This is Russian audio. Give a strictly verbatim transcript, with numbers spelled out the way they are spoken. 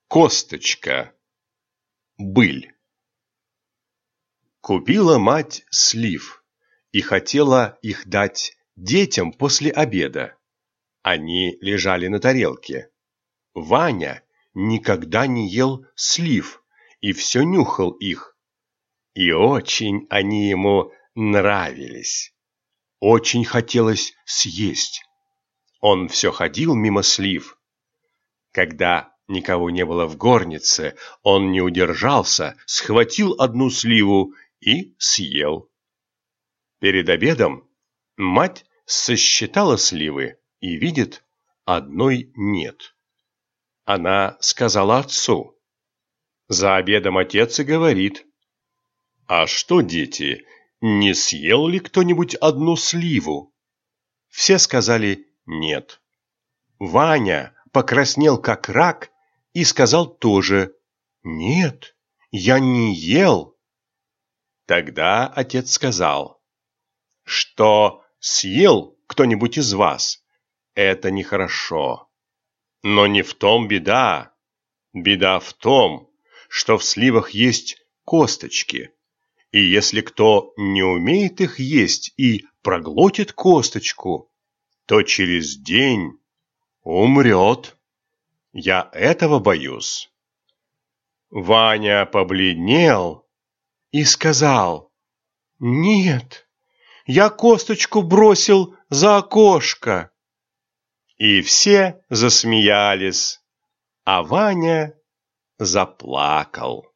Косточка. Быль. Купила мать слив и хотела их дать детям после обеда. Они лежали на тарелке. Ваня никогда не ел слив и все нюхал их. И очень они ему нравились. Очень хотелось съесть. Он все ходил мимо слив. Когда никого не было в горнице, он не удержался, схватил одну сливу и съел. Перед обедом мать сосчитала сливы и видит, одной нет. Она сказала отцу. За обедом отец и говорит: «А что, дети, не съел ли кто-нибудь одну сливу?» Все сказали «нет». Ваня покраснел как рак и сказал тоже: «Нет, я не ел». Тогда отец сказал: «Что съел кто-нибудь из вас, это нехорошо. Но не в том беда. Беда в том, что в сливах есть косточки. И если кто не умеет их есть и проглотит косточку, то через день умрет. Я этого боюсь». Ваня побледнел и сказал: «Нет, я косточку бросил за окошко». И все засмеялись, а Ваня заплакал.